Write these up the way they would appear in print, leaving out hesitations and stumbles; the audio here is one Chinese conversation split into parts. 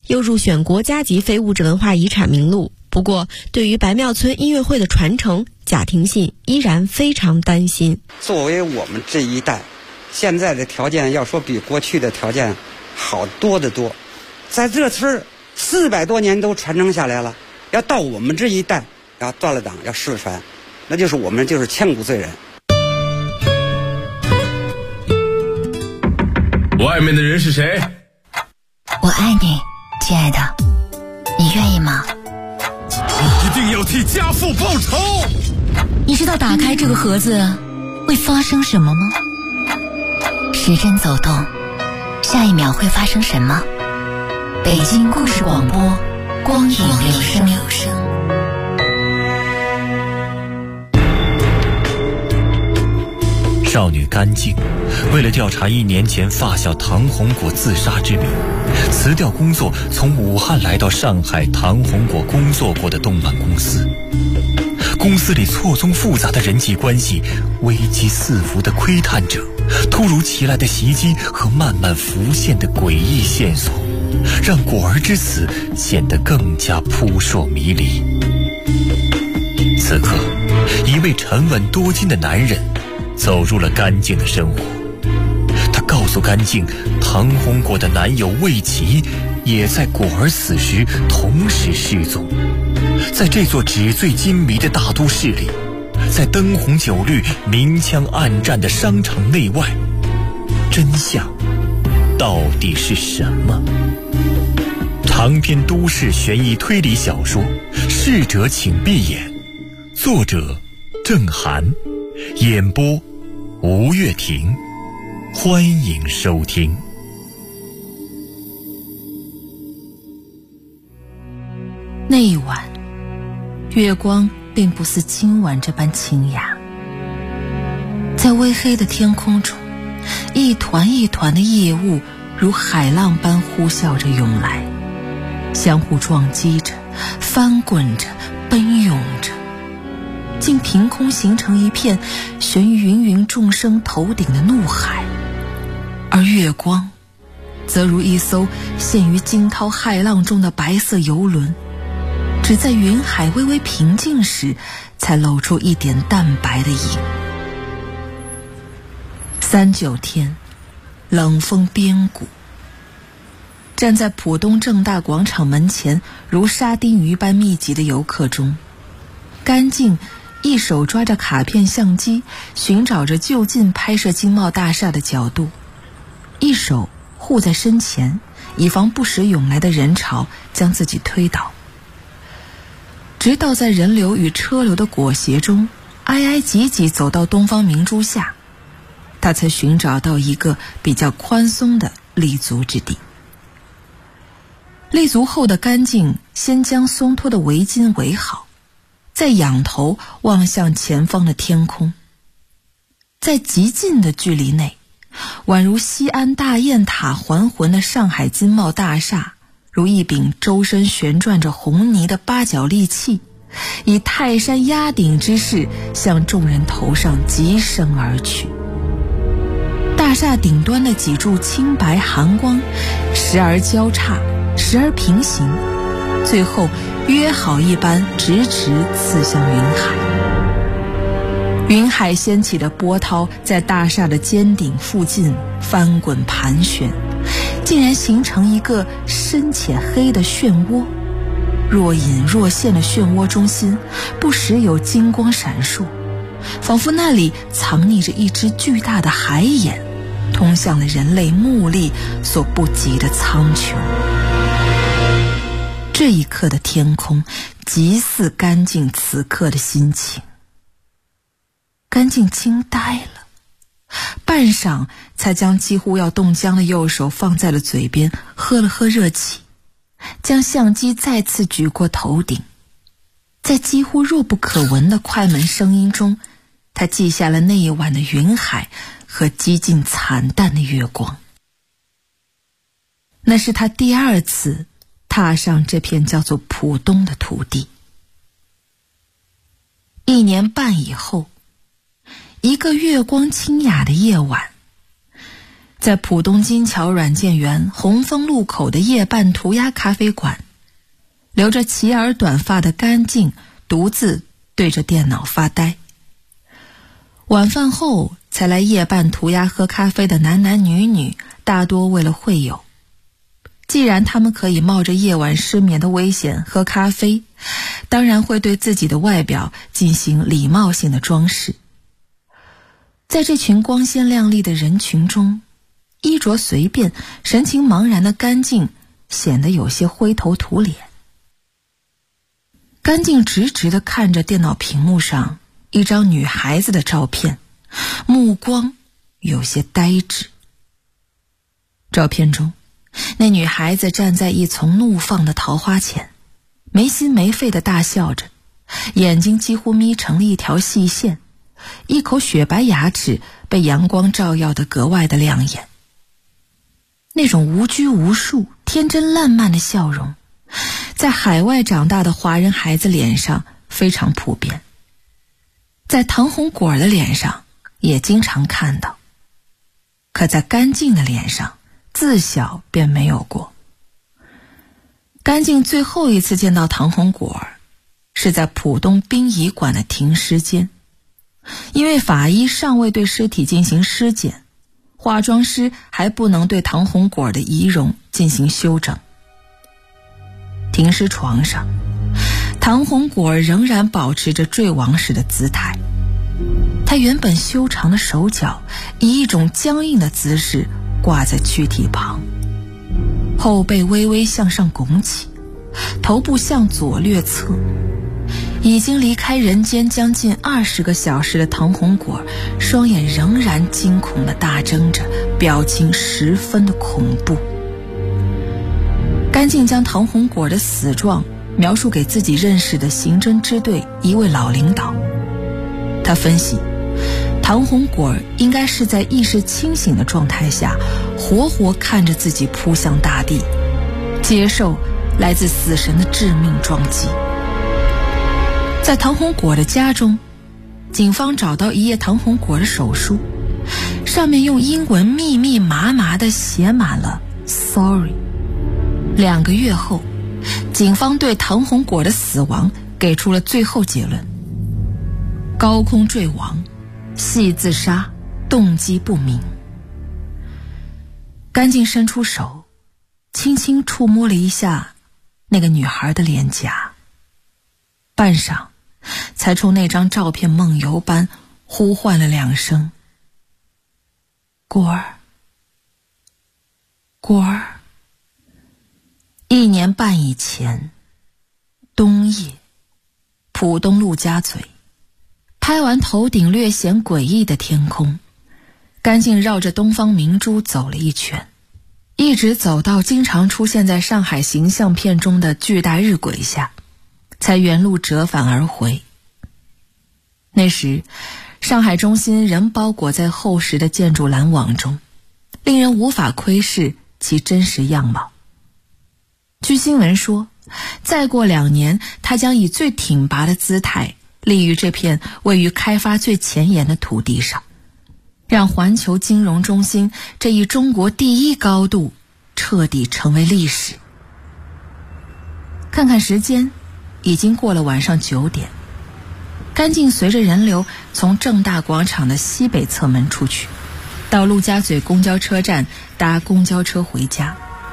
又入选国家级非物质文化遗产名录。不过，对于白庙村音乐会的传承，贾廷信依然非常担心。 作为我们这一代，现在的条件要说比过去的条件好多得多，在这村400多年都传承下来了，要到我们这一代要断了档，要失传，那就是我们就是千古罪人。 外面的人是谁？ 我爱你，亲爱的，你愿意吗？ 一定要替家父报仇！ 你知道打开这个盒子会发生什么吗？时针走动，下一秒会发生什么？北京故事广播，光影留声。 少女甘静为了调查1年前发小唐红果自杀之谜，辞掉工作，从武汉来到上海唐红果工作过的动漫公司。公司里错综复杂的人际关系，危机四伏的窥探者，突如其来的袭击和慢慢浮现的诡异线索，让果儿之死显得更加扑朔迷离。此刻，一位沉稳多金的男人走入了甘静的生活。他告诉甘静，唐红果的男友魏琪也在果儿死时同时失踪。在这座纸醉金迷的大都市里，在灯红酒绿、明枪暗战的商场内外，真相到底是什么？长篇都市悬疑推理小说《逝者请闭眼》，作者郑涵，演播吴月婷，欢迎收听。 那一晚，月光并不似今晚这般清雅，在微黑的天空中，一团一团的夜雾如海浪般呼啸着涌来，相互撞击着，翻滚着，奔涌着，竟凭空形成一片悬于芸芸众生头顶的怒海。而月光则如一艘陷于惊涛骇浪中的白色游轮，只在云海微微平静时才露出一点淡白的影。39天，冷风边谷，站在浦东正大广场门前如沙丁鱼般密集的游客中，甘静一手抓着卡片相机，寻找着就近拍摄经贸大厦的角度，一手护在身前，以防不时涌来的人潮将自己推倒。直到在人流与车流的裹挟中，挨挨挤挤走到东方明珠下，他才寻找到一个比较宽松的立足之地。立足后的甘静先将松脱的围巾围好，再仰头望向前方的天空。在极近的距离内，宛如西安大雁塔还魂的上海经贸大厦，如一柄周身旋转着红泥的八角利器，以泰山压顶之势向众人头上疾升而去。大厦顶端的几柱青白寒光，时而交叉，时而平行，最后约好一般直直刺向云海。云海掀起的波涛在大厦的尖顶附近翻滚盘旋，竟然形成一个深浅黑的漩涡。若隐若现的漩涡中心不时有金光闪烁，仿佛那里藏匿着一只巨大的海眼，通向了人类目力所不及的苍穹。这一刻的天空极似甘静此刻的心情。甘静惊呆了，半晌才将几乎要冻僵的右手放在了嘴边，喝了喝热气，将相机再次举过头顶。在几乎弱不可闻的快门声音中，他记下了那一晚的云海和几近惨淡的月光。那是他第2次踏上这片叫做浦东的土地。1年半以后，一个月光清雅的夜晚， 在浦东金桥软件园红枫路口的夜半涂鸦咖啡馆，留着齐耳短发的甘静独自对着电脑发呆。晚饭后才来夜半涂鸦喝咖啡的男男女女大多为了会友，既然他们可以冒着夜晚失眠的危险喝咖啡，当然会对自己的外表进行礼貌性的装饰。在这群光鲜亮丽的人群中，衣着随便神情茫然的甘静显得有些灰头土脸。甘静直直地看着电脑屏幕上一张女孩子的照片，目光有些呆滞。照片中，那女孩子站在一丛怒放的桃花前，没心没肺地大笑着，眼睛几乎眯成了一条细线，一口雪白牙齿被阳光照耀得格外的亮眼。那种无拘无束、天真烂漫的笑容，在海外长大的华人孩子脸上非常普遍，在唐红果的脸上也经常看到，可在甘静的脸上自小便没有过。甘静最后一次见到唐红果是在浦东殡仪馆的停尸间，因为法医尚未对尸体进行尸检，化妆师还不能对唐红果的仪容进行修整。停尸床上，唐红果仍然保持着坠亡时的姿态，他原本修长的手脚以一种僵硬的姿势挂在躯体旁，后背微微向上拱起，头部向左略侧。已经离开人间将近20个小时的唐红果，双眼仍然惊恐地大睁着，表情十分的恐怖。甘静将唐红果的死状描述给自己认识的刑侦支队一位老领导。他分析，唐红果应该是在意识清醒的状态下，活活看着自己扑向大地，接受来自死神的致命撞击。在唐红果的家中，警方找到一页唐红果的手书，上面用英文密密麻麻地写满了 Sorry。 2个月后，警方对唐红果的死亡给出了最后结论：高空坠亡，系自杀，动机不明。甘静伸出手，轻轻触摸了一下那个女孩的脸颊，半晌才冲那张照片梦游般呼唤了2声：果儿，果儿。1年半以前，冬夜，浦东陆家嘴，拍完头顶略显诡异的天空，甘静绕着东方明珠走了一圈，一直走到经常出现在上海形象片中的巨大日晷下，才原路折返而回。那时，上海中心仍包裹在厚实的建筑拦网中，令人无法窥视其真实样貌。据新闻说，再过2年，他将以最挺拔的姿态立于这片位于开发最前沿的土地上，让环球金融中心这一中国第一高度彻底成为历史。看看时间，已经过了晚上9点。甘静随着人流从正大广场的西北侧门出去，到陆家嘴公交车站搭公交车回家。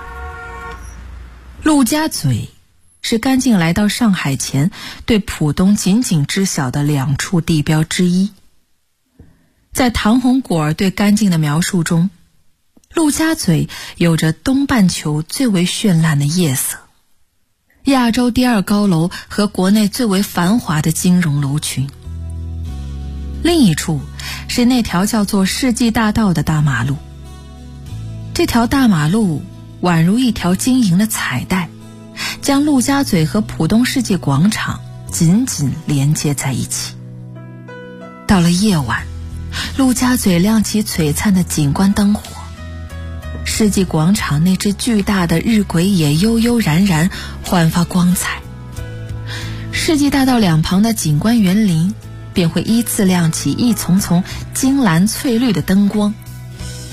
陆家嘴是甘静来到上海前对浦东仅仅知晓的2处地标之一。在唐红果对甘静的描述中，陆家嘴有着东半球最为绚烂的夜色，亚洲第2高楼和国内最为繁华的金融楼群。另一处是那条叫做世纪大道的大马路，这条大马路宛如一条晶莹的彩带，将陆家嘴和浦东世纪广场紧紧连接在一起。到了夜晚，陆家嘴亮起璀璨的景观灯火，世纪广场那只巨大的日晷也悠悠然然焕发光彩。世纪大道2旁的景观园林便会依次亮起一丛丛金蓝翠绿的灯光，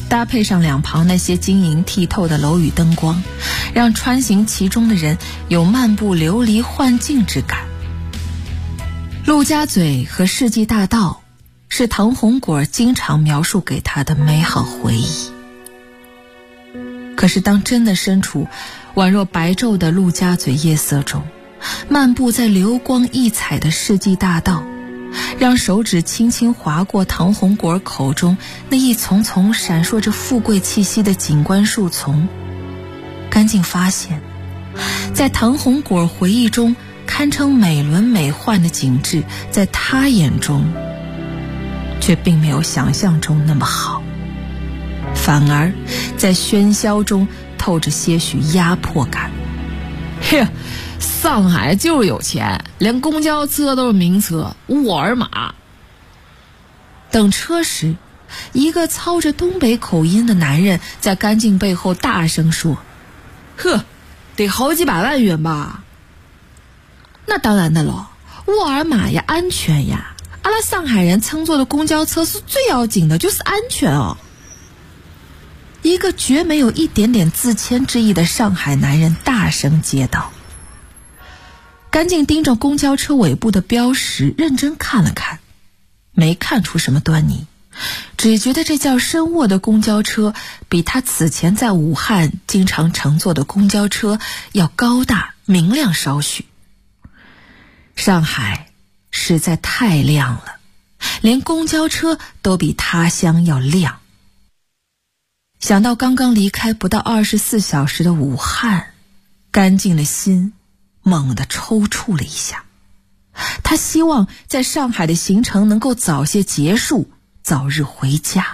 搭配上两旁那些晶莹剔透的楼宇灯光，让穿行其中的人有漫步流离幻境之感。陆家嘴和世纪大道是唐红果经常描述给他的美好回忆。可是当真的身处宛若白昼的陆家嘴夜色中，漫步在流光溢彩的世纪大道，让手指轻轻划过唐红果口中那一丛丛闪烁着富贵气息的景观树丛，甘静发现，在唐红果回忆中堪称美轮美奂的景致，在他眼中却并没有想象中那么好，反而在喧嚣中透着些许压迫感。 嘿，上海就是有钱，连公交车都是名车，沃尔玛。 等车时，一个操着东北口音的男人在甘静背后大声说： 呵，得好几百万元吧。 那当然的咯，沃尔玛呀，安全呀，阿拉上海人乘坐的公交车是最要紧的，就是安全哦。一个绝没有一点点自谦之意的上海男人大声接道。甘静盯着公交车尾部的标识认真看了看，没看出什么端倪，只觉得这叫深沃的公交车比他此前在武汉经常乘坐的公交车要高大明亮少许。上海实在太亮了，连公交车都比他乡要亮。想到刚刚离开不到24小时的武汉，甘静的心猛地抽搐了一下。他希望在上海的行程能够早些结束，早日回家。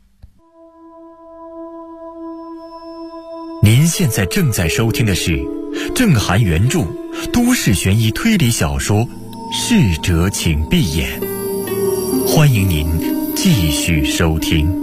您现在正在收听的是郑涵原著都市悬疑推理小说《逝者请闭眼》，欢迎您继续收听。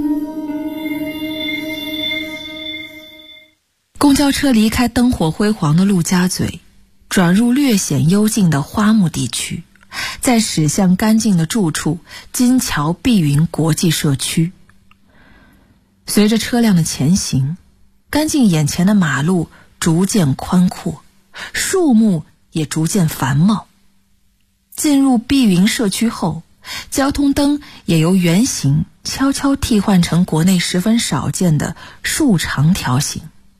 公交车离开灯火辉煌的陆家嘴，转入略显幽静的花木地区，再驶向甘静的住处金桥碧云国际社区。随着车辆的前行，甘静眼前的马路逐渐宽阔，树木也逐渐繁茂。进入碧云社区后，交通灯也由圆形悄悄替换成国内十分少见的竖长条形。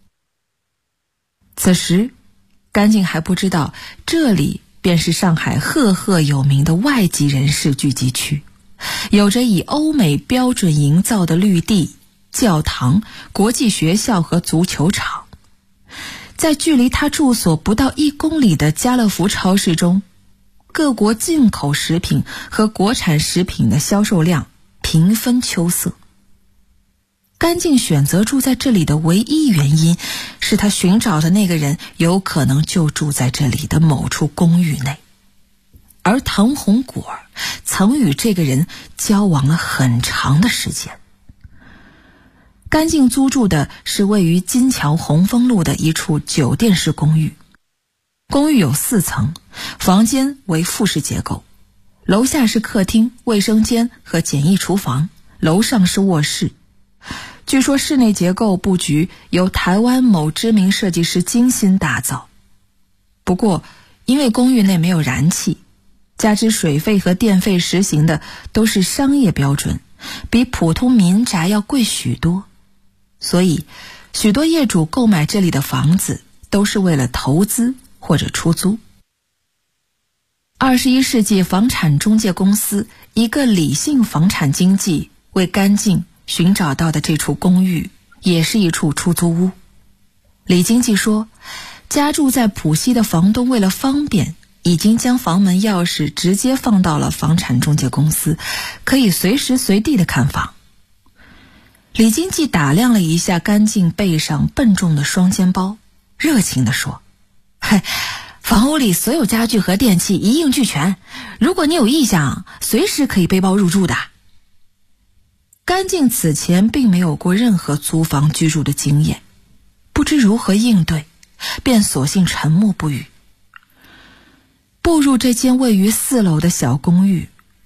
此时甘静还不知道，这里便是上海赫赫有名的外籍人士聚集区，有着以欧美标准营造的绿地、教堂、国际学校和足球场。在距离他住所不到1公里的家乐福超市中，各国进口食品和国产食品的销售量平分秋色。甘静选择住在这里的唯一原因是他寻找的那个人有可能就住在这里的某处公寓内，而唐红果曾与这个人交往了很长的时间。甘静租住的是位于金桥红枫路的一处酒店式公寓，公寓有4层，房间为复式结构，楼下是客厅、卫生间和简易厨房，楼上是卧室。据说室内结构布局由台湾某知名设计师精心打造。不过因为公寓内没有燃气，加之水费和电费实行的都是商业标准，比普通民宅要贵许多，所以许多业主购买这里的房子都是为了投资或者出租。21世纪房产中介公司一个理性房产经纪为甘静寻找到的这处公寓也是一处出租屋。李经济说，家住在浦西的房东为了方便，已经将房门钥匙直接放到了房产中介公司，可以随时随地的看房。李经济打量了一下甘静背上笨重的双肩包，热情地说，房屋里所有家具和电器一应俱全，如果你有意向，随时可以背包入住的。甘静此前并没有过任何租房居住的经验，不知如何应对，便索性沉默不语。步入这间位于4楼的小公寓，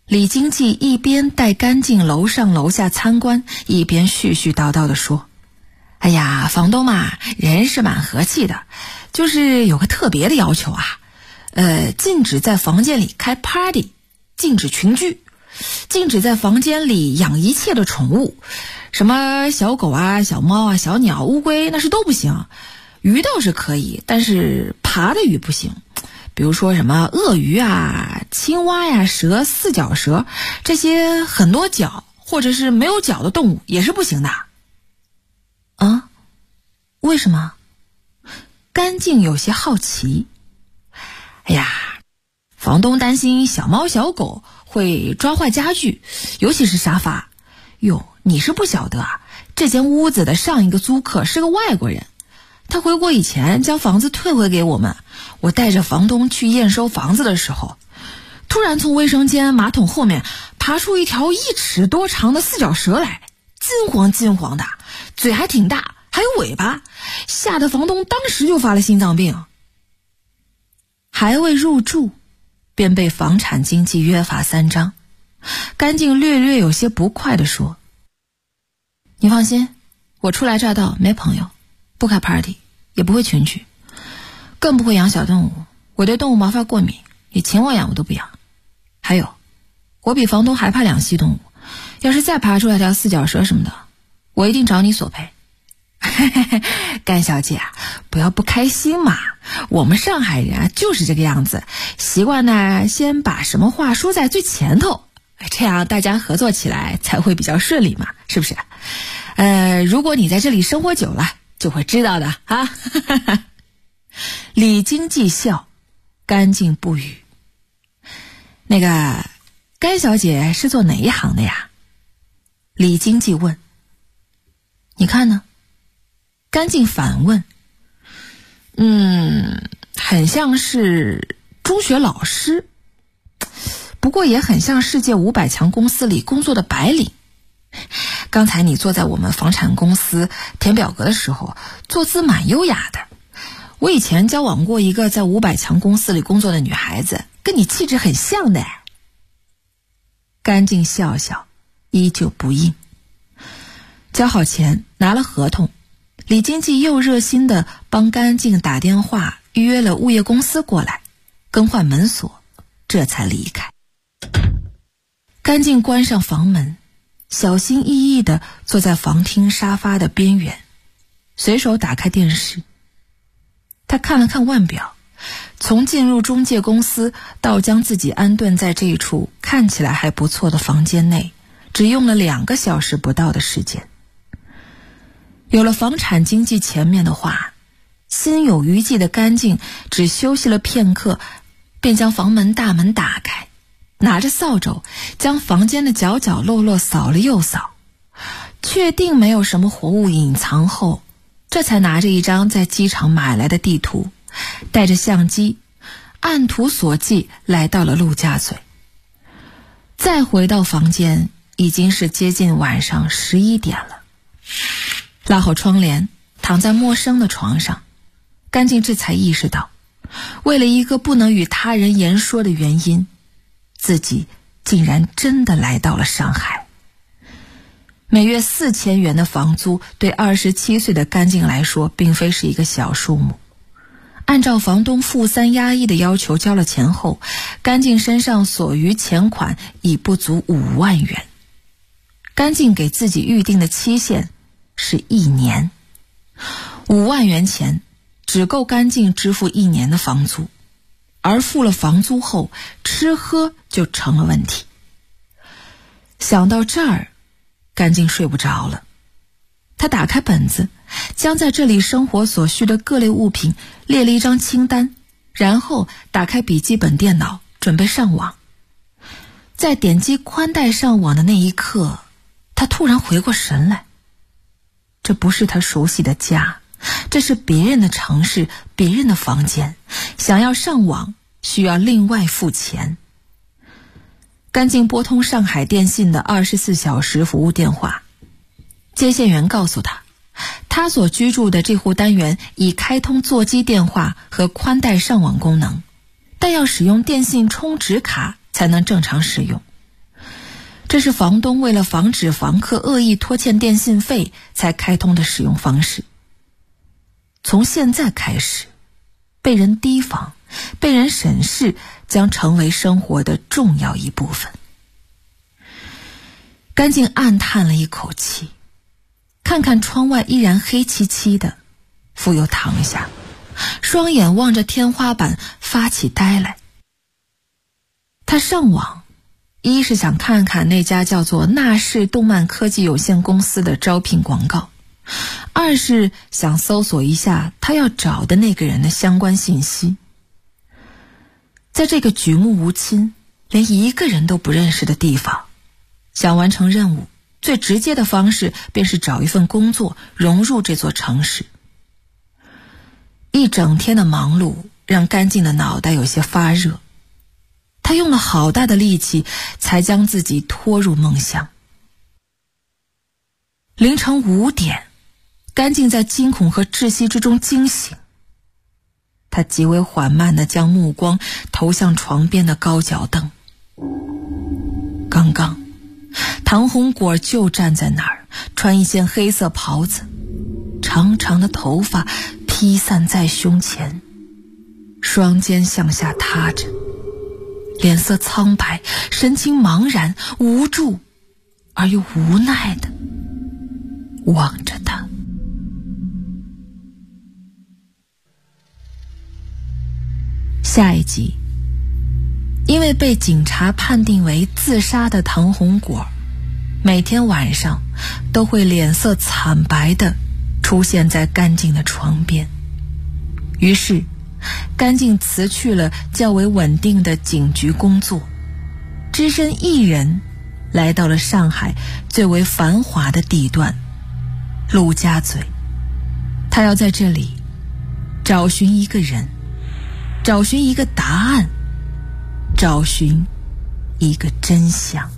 李经济一边带干净楼上楼下参观，一边絮絮叨叨地说：哎呀，房东嘛，人是蛮和气的，就是有个特别的要求啊，禁止在房间里开 party， 禁止群居，禁止在房间里养一切的宠物，什么小狗啊、小猫啊、小鸟、乌龟那是都不行，鱼倒是可以，但是爬的鱼不行。比如说什么鳄鱼啊、青蛙呀、蛇、四脚蛇，这些很多脚或者是没有脚的动物也是不行的。啊？为什么？干净有些好奇。哎呀，房东担心小猫小狗会抓坏家具，尤其是沙发。哟，你是不晓得啊，这间屋子的上一个租客是个外国人，他回国以前将房子退回给我们。我带着房东去验收房子的时候，突然从卫生间马桶后面爬出一条1尺多长的四脚蛇来，金黄金黄的，嘴还挺大，还有尾巴，吓得房东当时就发了心脏病。还未入住，便被房产经纪约罚3章。干净略略有些不快地说：你放心，我初来乍到，没朋友，不开 party， 也不会群居，更不会养小动物，我对动物毛发过敏，你请我养我都不养。还有，我比房东还怕两栖动物，要是再爬出来条四脚蛇什么的，我一定找你索赔。干小姐啊，不要不开心嘛，我们上海人啊就是这个样子，习惯呢先把什么话说在最前头，这样大家合作起来才会比较顺利嘛，是不是？如果你在这里生活久了，就会知道的啊。李经济笑，干净不语。那个甘小姐是做哪一行的呀？李经济问。你看呢？干净反问。很像是中学老师，不过也很像世界500强公司里工作的白领。刚才你坐在我们房产公司填表格的时候，坐姿蛮优雅的。我以前交往过一个在500强公司里工作的女孩子，跟你气质很像的。干净笑笑，依旧不应。交好钱，拿了合同，李经济又热心地帮干净打电话预约了物业公司过来更换门锁，这才离开。干净关上房门，小心翼翼地坐在房厅沙发的边缘，随手打开电视。他看了看腕表，从进入中介公司到将自己安顿在这一处看起来还不错的房间内，只用了2个小时不到的时间。有了房产经纪前面的话，心有余悸的干净只休息了片刻，便将房门大门打开，拿着扫帚将房间的角角落落扫了又扫，确定没有什么活物隐藏后，这才拿着一张在机场买来的地图，带着相机按图索骥来到了陆家嘴。再回到房间，已经是接近晚上11点了。拉好窗帘，躺在陌生的床上，干净这才意识到，为了一个不能与他人言说的原因，自己竟然真的来到了上海。每月4000元的房租对27岁的干净来说并非是一个小数目。按照房东付3押1的要求交了钱后，干净身上所余钱款已不足5万元。干净给自己预定的期限是1年，5万元钱只够干净支付1年的房租，而付了房租后，吃喝就成了问题。想到这儿，干净睡不着了。他打开本子，将在这里生活所需的各类物品列了一张清单，然后打开笔记本电脑准备上网。在点击宽带上网的那一刻，他突然回过神来，这不是他熟悉的家，这是别人的城市，别人的房间，想要上网需要另外付钱。干净拨通上海电信的24小时服务电话，接线员告诉他，他所居住的这户单元已开通座机电话和宽带上网功能，但要使用电信充值卡才能正常使用。 这是房东为了防止房客恶意拖欠电信费才开通的使用方式。从现在开始，被人提防、被人审视将成为生活的重要一部分。甘静暗叹了一口气，看看窗外依然黑漆漆的，复又躺下，双眼望着天花板发起呆来。他上网，一是想看看那家叫做纳氏动漫科技有限公司的招聘广告，二是想搜索一下他要找的那个人的相关信息。在这个举目无亲、连一个人都不认识的地方，想完成任务，最直接的方式便是找一份工作，融入这座城市。一整天的忙碌让甘静的脑袋有些发热，他用了好大的力气才将自己拖入梦乡。凌晨5点，甘静在惊恐和窒息之中惊醒，他极为缓慢地将目光投向床边的高脚凳。刚刚唐红果就站在那儿，穿一件黑色袍子，长长的头发披散在胸前，双肩向下塌着，脸色苍白，神情茫然，无助而又无奈地望着他。下一集，因为被警察判定为自杀的唐红果，每天晚上都会脸色惨白地出现在甘静的床边。于是甘静辞去了较为稳定的警局工作，只身一人来到了上海最为繁华的地段陆家嘴。他要在这里找寻一个人，找寻一个答案，找寻一个真相。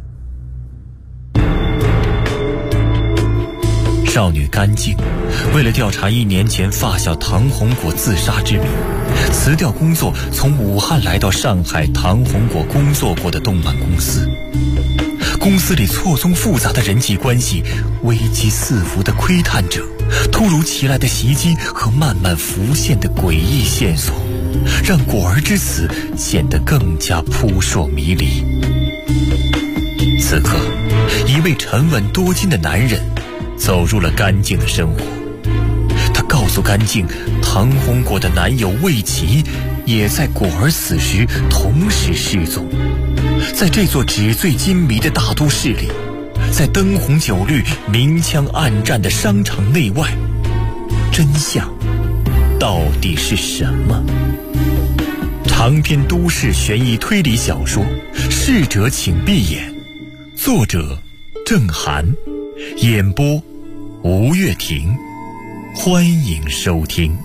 少女甘静为了调查1年前发小唐红果自杀之谜，辞掉工作，从武汉来到上海唐红果工作过的动漫公司。公司里错综复杂的人际关系，危机四伏的窥探者，突如其来的袭击和慢慢浮现的诡异线索，让果儿之死显得更加扑朔迷离。此刻，一位沉稳多金的男人走入了甘静的生活。他告诉甘静，唐红果的男友魏琪也在果儿死时同时失踪。在这座纸醉金迷的大都市里，在灯红酒绿、明枪暗战的商场内外，真相到底是什么？长篇都市悬疑推理小说《逝者请闭眼》，作者郑涵，演播吴月婷，欢迎收听。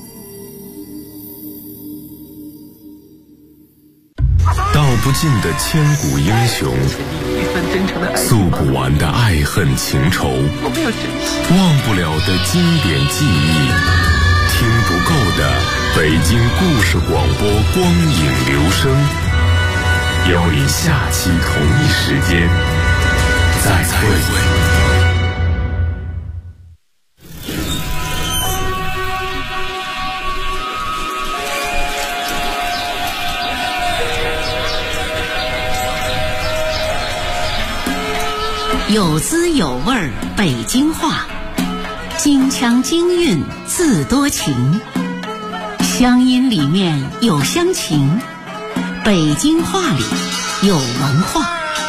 道不尽的千古英雄，诉不完的爱恨情仇，忘不了的经典记忆，听不够的北京故事广播光影留声。邀你下期同一时间再会。 有滋有味儿北京话，京腔京韵自多情，乡音里面有乡情，北京话里有文化。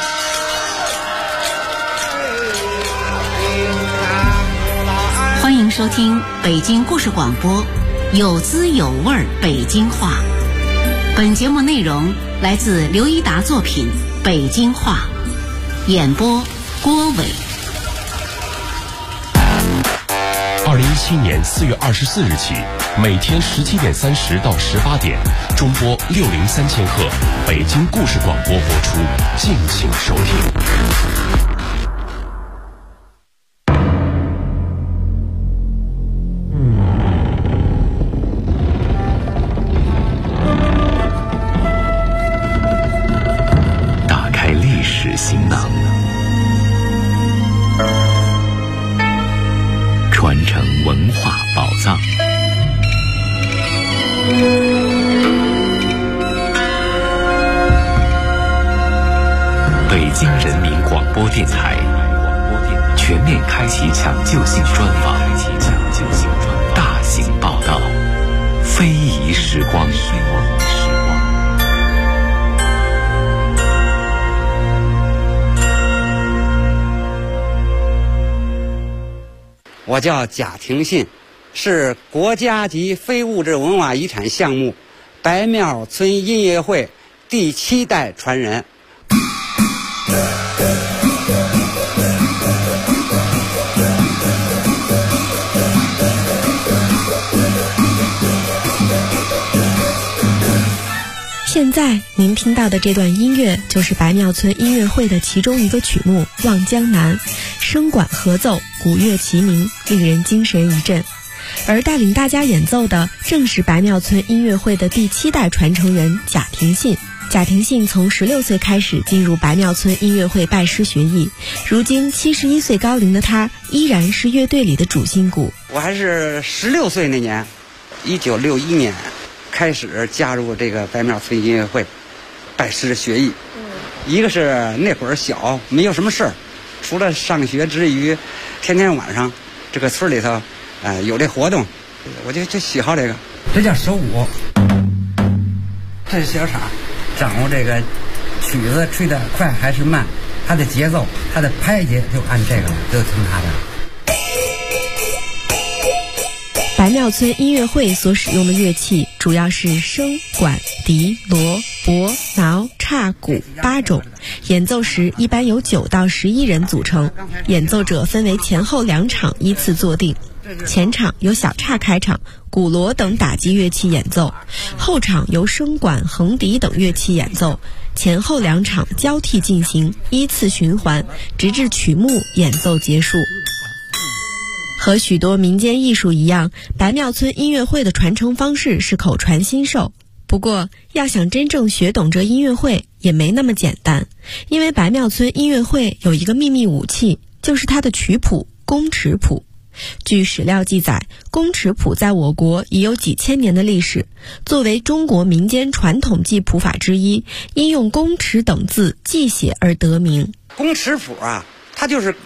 欢迎收听北京故事广播有滋有味儿北京话。本节目内容来自刘一达作品《北京话》，演播郭伟。 2017年4月24日起，每天17点30到18点，中波603千赫，北京故事广播播出，敬请收听。 打开历史行囊， 京人民广播电台全面开启抢救性专访，大型报道，非遗时光。 我叫贾廷信，是国家级非物质文化遗产项目白庙村音乐会第7代传人。 现在您听到的这段音乐就是白庙村音乐会的其中一个曲目《望江南》，声管合奏，鼓乐齐鸣，令人精神一振。而带领大家演奏的正是白庙村音乐会的第7代传承人贾廷信。贾廷信从16岁开始进入白庙村音乐会拜师学艺，如今71岁高龄的他依然是乐队里的主心骨。 我还是16岁那年，1961年开始加入这个白庙村音乐会拜师学艺。一个是那会儿小，没有什么事儿，除了上学之余，天天晚上这个村里头有这活动，我就喜好这个。这叫手鼓，这是小场，掌握这个曲子吹得快还是慢，它的节奏，它的拍节就按这个了，就听它的。 白庙村音乐会所使用的乐器主要是笙、管、笛、锣、钹、挠、叉、鼓8种，演奏时一般由9到11人组成，演奏者分为前后2场依次坐定。前场由小叉开场，鼓锣等打击乐器演奏，后场由笙管、横笛等乐器演奏，前后2场交替进行，依次循环，直至曲目演奏结束。和许多民间艺术一样，白庙村音乐会的传承方式是口传心授。不过，要想真正学懂这音乐会也没那么简单，因为白庙村音乐会有一个秘密武器，就是它的曲谱宫尺谱。据史料记载，宫尺谱在我国已有几千年的历史，作为中国民间传统记谱法之一，因用宫尺等字记写而得名。 宫尺谱啊，它就是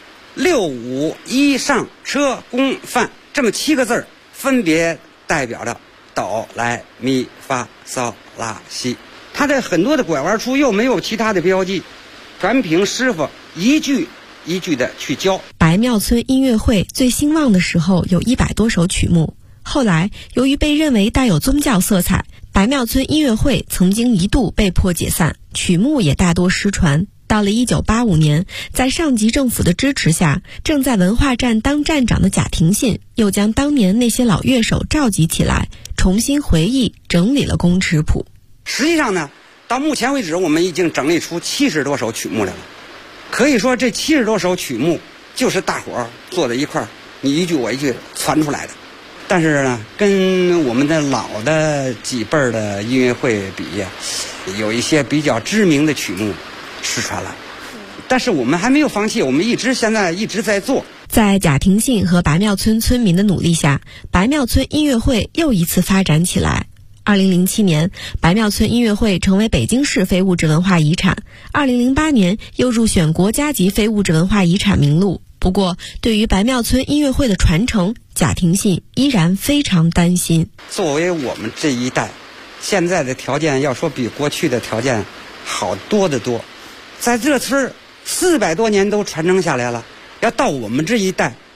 6、5、1上车宫范这么7个字，分别代表着哆来咪发嗦拉西。它的很多的拐弯处又没有其他的标记，全凭师傅一句一句的去教。 白庙村音乐会最兴旺的时候有100多首曲目，后来由于被认为带有宗教色彩，白庙村音乐会曾经一度被迫解散，曲目也大多失传。到了1985年，在上级政府的支持下，正在文化站当站长的贾廷信又将当年那些老乐手召集起来，重新回忆整理了宫尺谱。 实际上呢，到目前为止我们已经整理出70多首曲目来了。可以说这70多首曲目就是大伙儿坐在一块儿，你一句我一句传出来的。但是呢，跟我们的老的几辈儿的音乐会比，有一些比较知名的曲目失传了。但是我们还没有放弃，我们现在一直在做。 在贾廷信和白庙村村民的努力下，白庙村音乐会又一次发展起来。2007年，白庙村音乐会成为北京市非物质文化遗产。2008年又入选国家级非物质文化遗产名录。不过，对于白庙村音乐会的传承，贾廷信依然非常担心。 作为我们这一代，现在的条件要说比过去的条件好多得多。在这村400多年都传承下来了，要到我们这一代，